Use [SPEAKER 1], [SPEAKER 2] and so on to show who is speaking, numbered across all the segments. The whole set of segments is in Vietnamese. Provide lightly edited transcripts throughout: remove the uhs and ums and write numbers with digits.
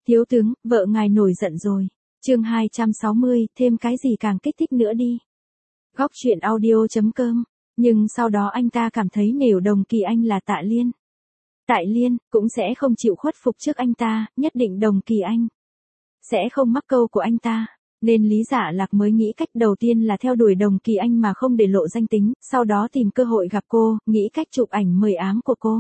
[SPEAKER 1] Thiếu tướng, vợ ngài nổi giận rồi. Chương 260, thêm cái gì càng kích thích nữa đi. Góc truyện audio.com. Nhưng sau đó anh ta cảm thấy nếu Đồng Kỳ Anh là Tạ Liên, Tại Liên cũng sẽ không chịu khuất phục trước anh ta, nhất định Đồng Kỳ Anh sẽ không mắc câu của anh ta. Nên Lý Dạ Lạc mới nghĩ cách đầu tiên là theo đuổi Đồng Kỳ Anh mà không để lộ danh tính, sau đó tìm cơ hội gặp cô, nghĩ cách chụp ảnh mời ám của cô.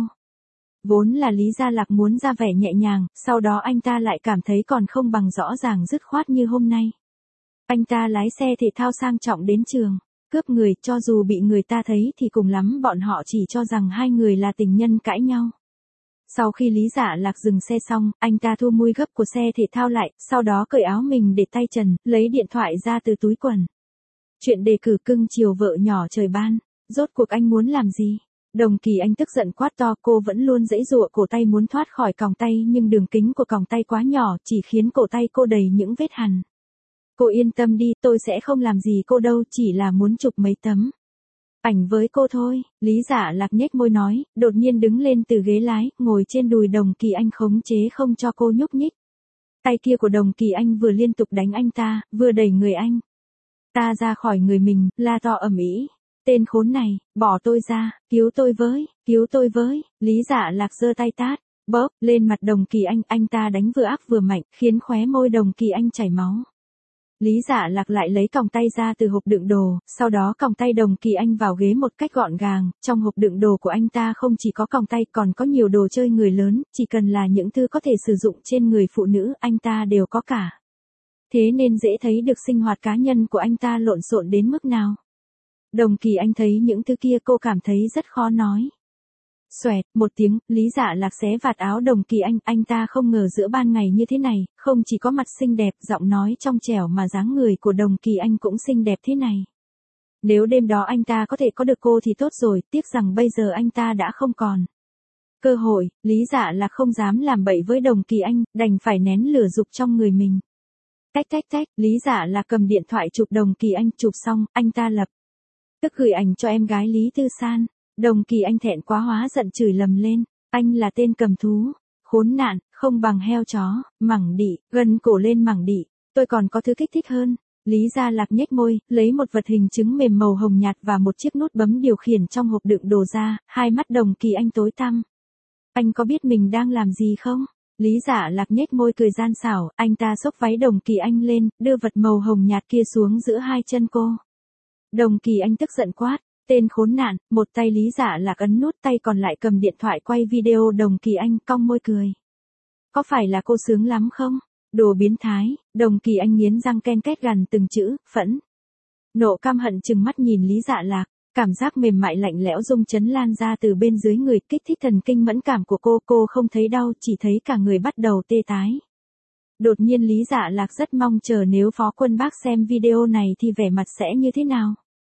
[SPEAKER 1] Vốn là Lý Gia Lạc muốn ra vẻ nhẹ nhàng, sau đó anh ta lại cảm thấy còn không bằng rõ ràng dứt khoát như hôm nay. Anh ta lái xe thể thao sang trọng đến trường, cướp người, cho dù bị người ta thấy thì cùng lắm bọn họ chỉ cho rằng hai người là tình nhân cãi nhau. Sau khi Lý Dạ Lạc dừng xe xong, anh ta thu mui gấp của xe thể thao lại, sau đó cởi áo mình để tay trần, lấy điện thoại ra từ túi quần. Chuyện đề cử cưng chiều vợ nhỏ trời ban, rốt cuộc anh muốn làm gì? Đồng Kỳ Anh tức giận quát to, cô vẫn luôn giãy giụa cổ tay muốn thoát khỏi còng tay nhưng đường kính của còng tay quá nhỏ, chỉ khiến cổ tay cô đầy những vết hằn. Cô yên tâm đi, tôi sẽ không làm gì cô đâu, chỉ là muốn chụp mấy tấm ảnh với cô thôi. Lý Dạ Lạc nhếch môi nói, đột nhiên đứng lên từ ghế lái, ngồi trên đùi Đồng Kỳ Anh khống chế không cho cô nhúc nhích. Tay kia của Đồng Kỳ Anh vừa liên tục đánh anh ta, vừa đẩy người anh ta ra khỏi người mình, la to ầm ĩ. Tên khốn này, bỏ tôi ra, cứu tôi với, Lý Dạ Lạc giơ tay tát, bóp, lên mặt Đồng Kỳ anh ta đánh vừa ác vừa mạnh, khiến khóe môi Đồng Kỳ Anh chảy máu. Lý Dạ Lạc lại lấy còng tay ra từ hộp đựng đồ, sau đó còng tay Đồng Kỳ Anh vào ghế một cách gọn gàng, trong hộp đựng đồ của anh ta không chỉ có còng tay còn có nhiều đồ chơi người lớn, chỉ cần là những thứ có thể sử dụng trên người phụ nữ, anh ta đều có cả. Thế nên dễ thấy được sinh hoạt cá nhân của anh ta lộn xộn đến mức nào. Đồng Kỳ Anh thấy những thứ kia cô cảm thấy rất khó nói. Xoẹt, một tiếng, Lý Dạ Lạc xé vạt áo Đồng Kỳ anh ta không ngờ giữa ban ngày như thế này, không chỉ có mặt xinh đẹp, giọng nói trong trẻo mà dáng người của Đồng Kỳ Anh cũng xinh đẹp thế này. Nếu đêm đó anh ta có thể có được cô thì tốt rồi, tiếc rằng bây giờ anh ta đã không còn cơ hội. Lý Dạ Lạc không dám làm bậy với Đồng Kỳ Anh, đành phải nén lửa dục trong người mình. Tách, Lý Dạ Lạc cầm điện thoại chụp Đồng Kỳ Anh, chụp xong, anh ta lập tức gửi ảnh cho em gái Lý Tư San. Đồng Kỳ Anh thẹn quá hóa giận chửi lầm lên, anh là tên cầm thú, khốn nạn, không bằng heo chó, mẳng đị, gân cổ lên mẳng đị, tôi còn có thứ kích thích hơn. Lý Gia Lạc nhếch môi, lấy một vật hình trứng mềm màu hồng nhạt và một chiếc nút bấm điều khiển trong hộp đựng đồ ra, hai mắt Đồng Kỳ Anh tối tăm. Anh có biết mình đang làm gì không? Lý Dạ Lạc nhếch môi cười gian xảo, anh ta xốc váy Đồng Kỳ Anh lên, đưa vật màu hồng nhạt kia xuống giữa hai chân cô. Đồng Kỳ Anh tức giận quát, tên khốn nạn, một tay Lý Dạ Lạc ấn nút, tay còn lại cầm điện thoại quay video. Đồng Kỳ Anh cong môi cười. Có phải là cô sướng lắm không? Đồ biến thái. Đồng Kỳ Anh nghiến răng ken két gằn từng chữ, phẫn nộ căm hận trừng mắt nhìn Lý Dạ Lạc, cảm giác mềm mại lạnh lẽo rung chấn lan ra từ bên dưới người, kích thích thần kinh mẫn cảm của cô không thấy đau, chỉ thấy cả người bắt đầu tê tái. Đột nhiên Lý Dạ Lạc rất mong chờ nếu Phó Quân Bác xem video này thì vẻ mặt sẽ như thế nào.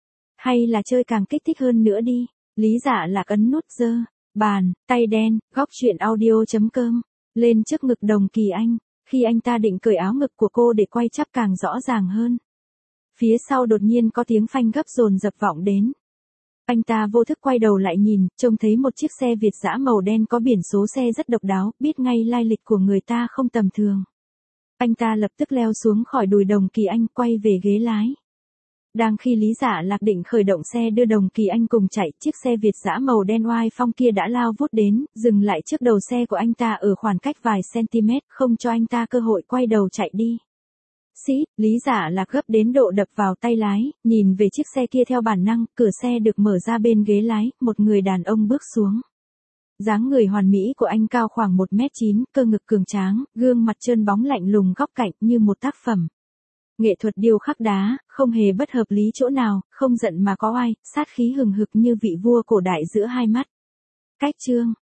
[SPEAKER 1] Hay là chơi càng kích thích hơn nữa đi. Lý Dạ Lạc ấn nút giơ bàn tay đen, góc truyện audio.com lên trước ngực Đồng Kỳ Anh, khi anh ta định cởi áo ngực của cô để quay chắp càng rõ ràng hơn. Phía sau đột nhiên có tiếng phanh gấp dồn dập vọng đến. Anh ta vô thức quay đầu lại nhìn, trông thấy một chiếc xe Việt dã màu đen có biển số xe rất độc đáo, biết ngay lai lịch của người ta không tầm thường. Anh ta lập tức leo xuống khỏi đùi Đồng Kỳ Anh, quay về ghế lái. Đang khi Lý Dạ Lạc định khởi động xe đưa Đồng Kỳ Anh cùng chạy, chiếc xe Việt dã màu đen oai phong kia đã lao vút đến, dừng lại trước đầu xe của anh ta ở khoảng cách vài cm, không cho anh ta cơ hội quay đầu chạy đi. Xít, Lý Dạ Lạc gấp đến độ đập vào tay lái, nhìn về chiếc xe kia theo bản năng, cửa xe được mở ra, bên ghế lái, một người đàn ông bước xuống. Dáng người hoàn mỹ của anh cao khoảng 1m9, cơ ngực cường tráng, gương mặt trơn bóng lạnh lùng, góc cạnh như một tác phẩm nghệ thuật điêu khắc đá, không hề bất hợp lý chỗ nào, không giận mà có oai, sát khí hừng hực như vị vua cổ đại giữa hai mắt. Cách chương